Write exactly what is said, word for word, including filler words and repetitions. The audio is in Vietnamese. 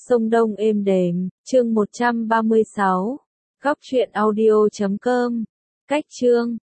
sông Đông êm đềm, chương một trăm ba mươi sáu, góc truyện audio chấm com, cách chương